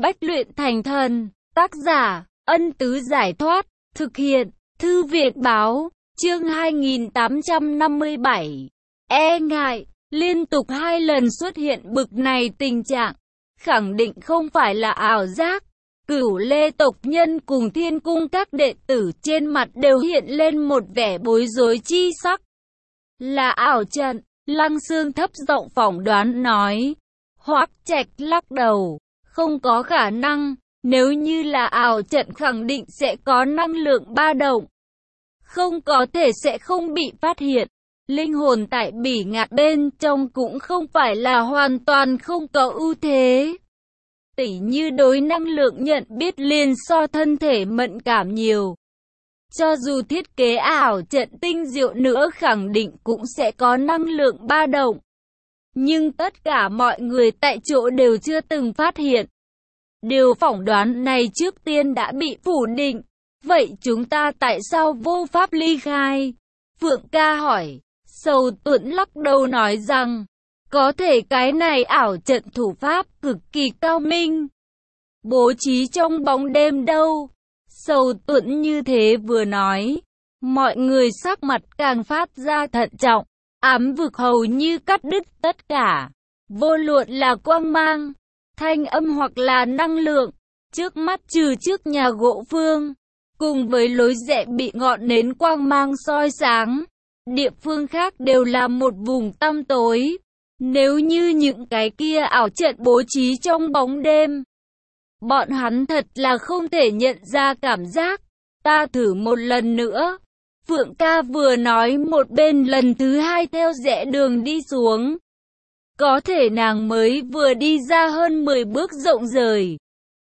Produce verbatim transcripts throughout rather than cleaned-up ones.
Bách luyện thành thần, tác giả, Ân Tứ Giải Thoát, thực hiện, Thư Việt Báo, chương hai nghìn tám trăm năm mươi bảy. E ngại, liên tục hai lần xuất hiện bực này tình trạng, khẳng định không phải là ảo giác. Cửu Lê tộc nhân cùng Thiên cung các đệ tử trên mặt đều hiện lên một vẻ bối rối chi sắc. Là ảo trận, Lăng Xương thấp giọng phỏng đoán nói. Hoắc Trạch lắc đầu, không có khả năng, nếu như là ảo trận khẳng định sẽ có năng lượng ba động. Không có thể sẽ không bị phát hiện. Linh hồn tại bỉ ngạn bên trong cũng không phải là hoàn toàn không có ưu thế. Tỉ như đối năng lượng nhận biết liền so thân thể mẫn cảm nhiều. Cho dù thiết kế ảo trận tinh diệu nữa khẳng định cũng sẽ có năng lượng ba động. Nhưng tất cả mọi người tại chỗ đều chưa từng phát hiện. Điều phỏng đoán này trước tiên đã bị phủ định. Vậy chúng ta tại sao vô pháp ly khai? Phượng Ca hỏi. Sầu Tuẫn lắc đầu nói rằng, có thể cái này ảo trận thủ pháp cực kỳ cao minh. Bố trí trong bóng đêm đâu? Sầu Tuẫn như thế vừa nói, mọi người sắc mặt càng phát ra thận trọng. Ám vực hầu như cắt đứt tất cả, vô luận là quang mang, thanh âm hoặc là năng lượng, trước mắt trừ trước nhà gỗ phương, cùng với lối rẽ bị ngọn nến quang mang soi sáng, địa phương khác đều là một vùng tăm tối. Nếu như những cái kia ảo trận bố trí trong bóng đêm, bọn hắn thật là không thể nhận ra cảm giác. Ta thử một lần nữa. Phượng Ca vừa nói một bên lần thứ hai theo rẽ đường đi xuống. Có thể nàng mới vừa đi ra hơn mười bước rộng rời.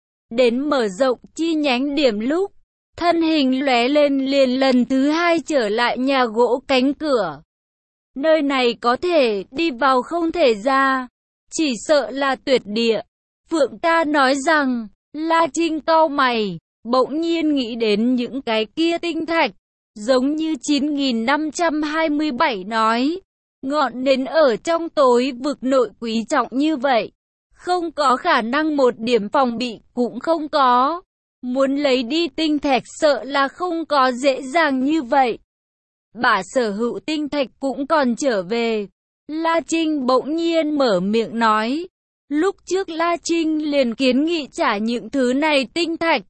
Đến mở rộng chi nhánh điểm lúc, thân hình lóe lên liền lần thứ hai trở lại nhà gỗ cánh cửa. Nơi này có thể đi vào không thể ra, chỉ sợ là tuyệt địa. Phượng Ca nói rằng, La Trinh cau mày, bỗng nhiên nghĩ đến những cái kia tinh thạch. Giống như chín nghìn năm trăm hai mươi bảy nói, ngọn nến ở trong tối vực nội quý trọng như vậy, không có khả năng một điểm phòng bị cũng không có. Muốn lấy đi tinh thạch sợ là không có dễ dàng như vậy. Bả sở hữu tinh thạch cũng còn trở về. La Trinh bỗng nhiên mở miệng nói. Lúc trước La Trinh liền kiến nghị trả những thứ này tinh thạch.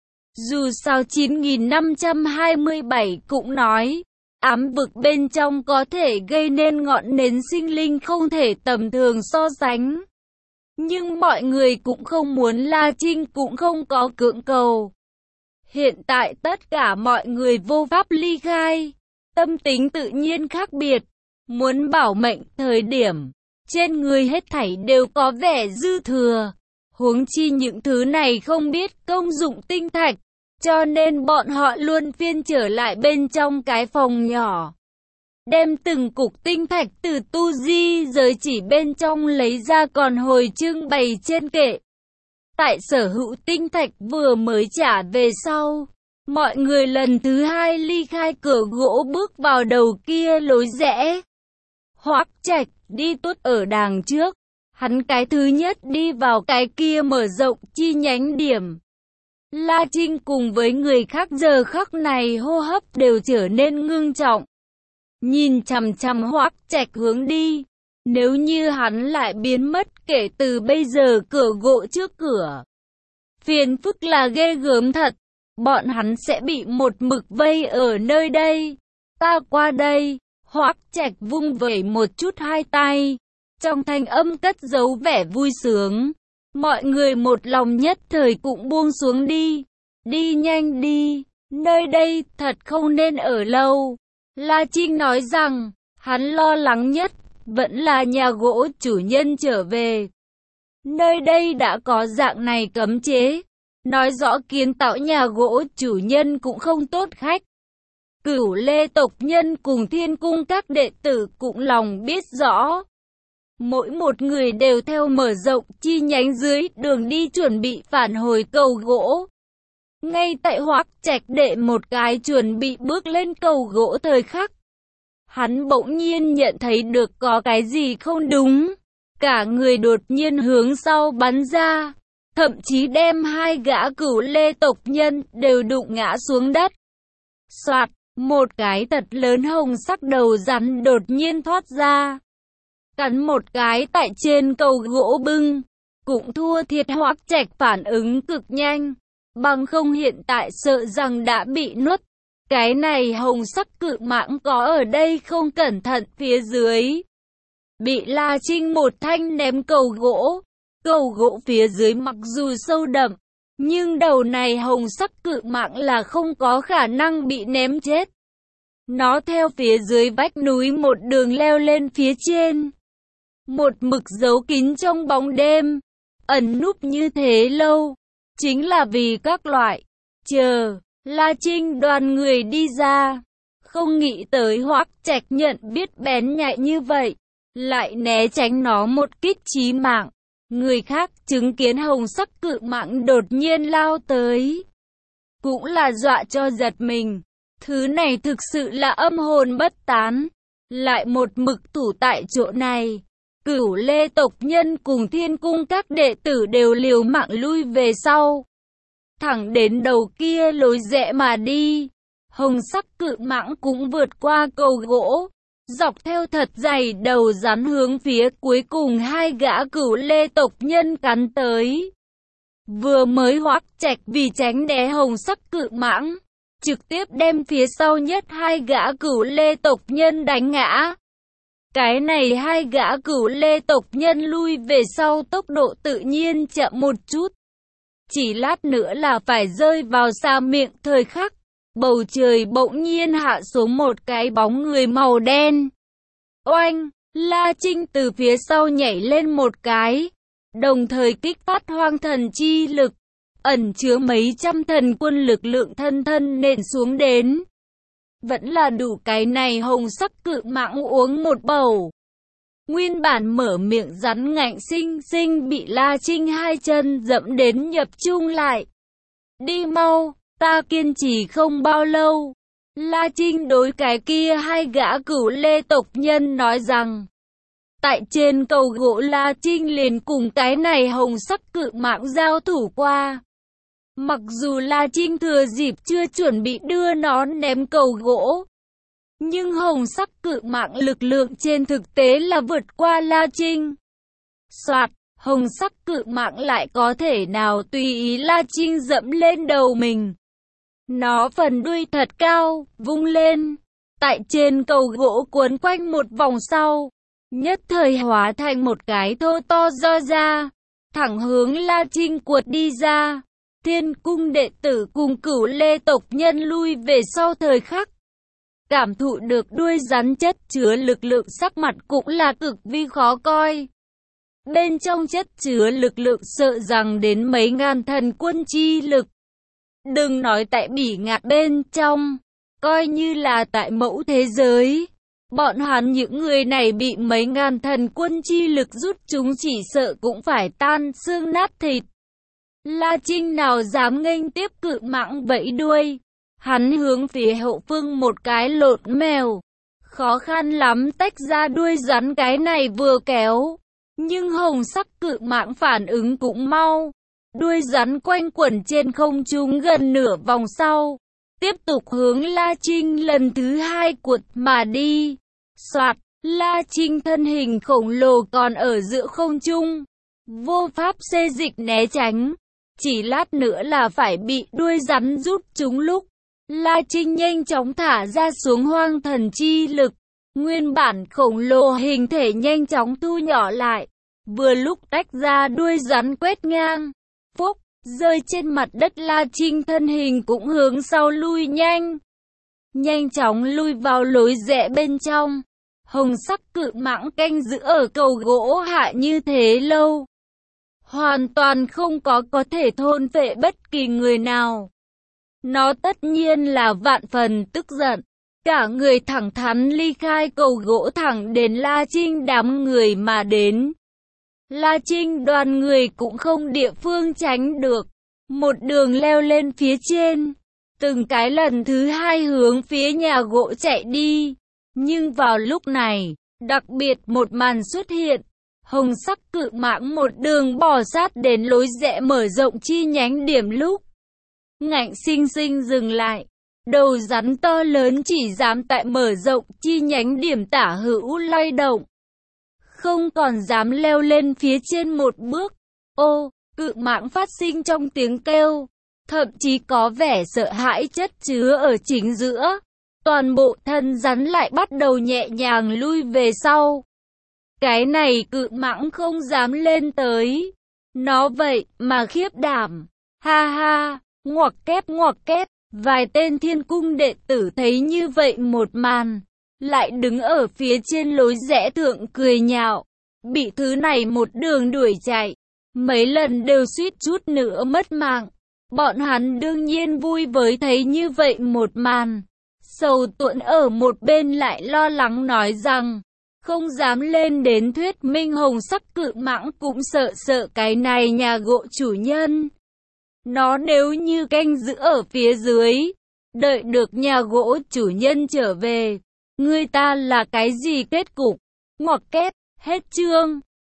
Dù sao chín nghìn năm trăm hai mươi bảy cũng nói, ám vực bên trong có thể gây nên ngọn nến sinh linh không thể tầm thường so sánh. Nhưng mọi người cũng không muốn, La Trinh cũng không có cưỡng cầu. Hiện tại tất cả mọi người vô pháp ly khai, tâm tính tự nhiên khác biệt, muốn bảo mệnh thời điểm, trên người hết thảy đều có vẻ dư thừa. Huống chi những thứ này không biết công dụng tinh thạch, cho nên bọn họ luôn phiên trở lại bên trong cái phòng nhỏ. Đem từng cục tinh thạch từ tu di giới chỉ bên trong lấy ra còn hồi trưng bày trên kệ. Tại sở hữu tinh thạch vừa mới trả về sau, mọi người lần thứ hai ly khai cửa gỗ bước vào đầu kia lối rẽ. Hoắc Trạch đi tuốt ở đằng trước. Hắn cái thứ nhất đi vào cái kia mở rộng chi nhánh điểm. La Trinh cùng với người khác giờ khắc này hô hấp đều trở nên ngưng trọng. Nhìn chằm chằm Hoắc Trạch hướng đi. Nếu như hắn lại biến mất kể từ bây giờ cửa gỗ trước cửa, phiền phức là ghê gớm thật. Bọn hắn sẽ bị một mực vây ở nơi đây. Ta qua đây. Hoắc Trạch vung vẩy một chút hai tay, trong thanh âm cất giấu vẻ vui sướng. Mọi người một lòng nhất thời cũng buông xuống đi. Đi nhanh đi, nơi đây thật không nên ở lâu. La Trinh nói rằng, hắn lo lắng nhất vẫn là nhà gỗ chủ nhân trở về. Nơi đây đã có dạng này cấm chế, nói rõ kiến tạo nhà gỗ chủ nhân cũng không tốt khách. Cửu Lê tộc nhân cùng Thiên cung các đệ tử cũng lòng biết rõ. Mỗi một người đều theo mở rộng chi nhánh dưới đường đi chuẩn bị phản hồi cầu gỗ. Ngay tại Hoắc Trạch đệ một cái chuẩn bị bước lên cầu gỗ thời khắc, hắn bỗng nhiên nhận thấy được có cái gì không đúng. Cả người đột nhiên hướng sau bắn ra. thậm chí đem hai gã Cửu Lê tộc nhân đều đụng ngã xuống đất. Soạt, một cái thật lớn hồng sắc đầu rắn đột nhiên thoát ra, cắn một cái tại trên cầu gỗ bưng. Cũng thua thiệt Hoắc Trạch phản ứng cực nhanh, bằng không hiện tại sợ rằng đã bị nuốt. Cái này hồng sắc cự mãng có ở đây không cẩn thận phía dưới, bị La Trinh một thanh ném cầu gỗ. Cầu gỗ phía dưới mặc dù sâu đậm, nhưng đầu này hồng sắc cự mãng là không có khả năng bị ném chết. Nó theo phía dưới vách núi một đường leo lên phía trên, một mực giấu kín trong bóng đêm, ẩn núp như thế lâu, chính là vì các loại chờ La Trinh đoàn người đi ra. Không nghĩ tới Hoắc Trạch nhận biết bén nhạy như vậy, lại né tránh nó một kích chí mạng. Người khác chứng kiến hồng sắc cự mãng đột nhiên lao tới, cũng là dọa cho giật mình. Thứ này thực sự là âm hồn bất tán, lại một mực thủ tại chỗ này. Cửu Lê tộc nhân cùng Thiên cung các đệ tử đều liều mạng lui về sau, thẳng đến đầu kia lối rẽ mà đi. Hồng sắc cự mãng cũng vượt qua cầu gỗ, dọc theo thật dày đầu rắn hướng phía cuối cùng hai gã Cửu Lê tộc nhân cắn tới. Vừa mới Hoắc Trạch vì tránh né hồng sắc cự mãng, trực tiếp đem phía sau nhất hai gã Cửu Lê tộc nhân đánh ngã. Cái này hai gã Cửu Lê tộc nhân lui về sau tốc độ tự nhiên chậm một chút, chỉ lát nữa là phải rơi vào xa miệng thời khắc. Bầu trời bỗng nhiên hạ xuống một cái bóng người màu đen. Oanh! La Trinh từ phía sau nhảy lên một cái, đồng thời kích phát hoang thần chi lực, ẩn chứa mấy trăm thần quân lực lượng thân thân nện xuống đến. Vẫn là đủ cái này hồng sắc cự mãng uống một bầu. Nguyên bản mở miệng rắn ngạnh sinh sinh bị La Trinh hai chân dẫm đến nhập chung lại. Đi mau, ta kiên trì không bao lâu. La Trinh đối cái kia hai gã Cửu Lê tộc nhân nói rằng. Tại trên cầu gỗ La Trinh liền cùng cái này hồng sắc cự mãng giao thủ qua. Mặc dù La Trinh thừa dịp chưa chuẩn bị đưa nó ném cầu gỗ, nhưng hồng sắc cự mãng lực lượng trên thực tế là vượt qua La Trinh. Soạt, hồng sắc cự mãng lại có thể nào tùy ý La Trinh dẫm lên đầu mình. Nó phần đuôi thật cao, vung lên, tại trên cầu gỗ cuốn quanh một vòng sau, nhất thời hóa thành một cái thô to do ra, thẳng hướng La Trinh cuột đi ra. Thiên cung đệ tử cùng Cửu Lê tộc nhân lui về sau thời khắc, cảm thụ được đuôi rắn chất chứa lực lượng, sắc mặt cũng là cực vi khó coi. Bên trong chất chứa lực lượng sợ rằng đến mấy ngàn thần quân chi lực. Đừng nói tại bỉ ngạn bên trong, coi như là tại mẫu thế giới, bọn hắn những người này bị mấy ngàn thần quân chi lực rút chúng chỉ sợ cũng phải tan xương nát thịt. La Trinh nào dám nghênh tiếp cự mãng vẫy đuôi, hắn hướng phía hậu phương một cái lột mèo, khó khăn lắm tách ra đuôi rắn, cái này vừa kéo, nhưng hồng sắc cự mãng phản ứng cũng mau, đuôi rắn quanh quẩn trên không trung gần nửa vòng sau, tiếp tục hướng La Trinh lần thứ hai cuột mà đi. Soạt, La Trinh thân hình khổng lồ còn ở giữa không trung, vô pháp xê dịch né tránh. Chỉ lát nữa là phải bị đuôi rắn rút chúng lúc, La Trinh nhanh chóng thả ra xuống hoang thần chi lực. Nguyên bản khổng lồ hình thể nhanh chóng thu nhỏ lại, vừa lúc tách ra đuôi rắn quét ngang. Phúc, rơi trên mặt đất, La Trinh thân hình cũng hướng sau lui nhanh. Nhanh chóng lui vào lối rẽ bên trong. Hồng sắc cự mãng canh giữ ở cầu gỗ hạ như thế lâu, hoàn toàn không có có thể thôn phệ bất kỳ người nào. Nó tất nhiên là vạn phần tức giận, cả người thẳng thắn ly khai cầu gỗ thẳng đến La Trinh đám người mà đến. La Trinh đoàn người cũng không địa phương tránh được, một đường leo lên phía trên, từng cái lần thứ hai hướng phía nhà gỗ chạy đi. Nhưng vào lúc này, đặc biệt một màn xuất hiện. Hồng sắc cự mãng một đường bò sát đến lối rẽ mở rộng chi nhánh điểm lúc. Ngạnh sinh sinh dừng lại. Đầu rắn to lớn chỉ dám tại mở rộng chi nhánh điểm tả hữu lay động. Không còn dám leo lên phía trên một bước. Ô, cự mãng phát sinh trong tiếng kêu. Thậm chí có vẻ sợ hãi chất chứa ở chính giữa. Toàn bộ thân rắn lại bắt đầu nhẹ nhàng lui về sau. Cái này cự mãng không dám lên tới. Nó vậy mà khiếp đảm. Ha ha, ngoặc kép ngoặc kép. Vài tên thiên cung đệ tử thấy như vậy một màn. Lại đứng ở phía trên lối rẽ thượng cười nhạo. Bị thứ này một đường đuổi chạy. Mấy lần đều suýt chút nữa mất mạng. Bọn hắn đương nhiên vui với thấy như vậy một màn. Sầu Tuẫn ở một bên lại lo lắng nói rằng, không dám lên đến thuyết minh hồng sắc cự mãng cũng sợ sợ cái này nhà gỗ chủ nhân. Nó nếu như canh giữ ở phía dưới, đợi được nhà gỗ chủ nhân trở về, người ta là cái gì kết cục? Ngoặc kép, hết chương.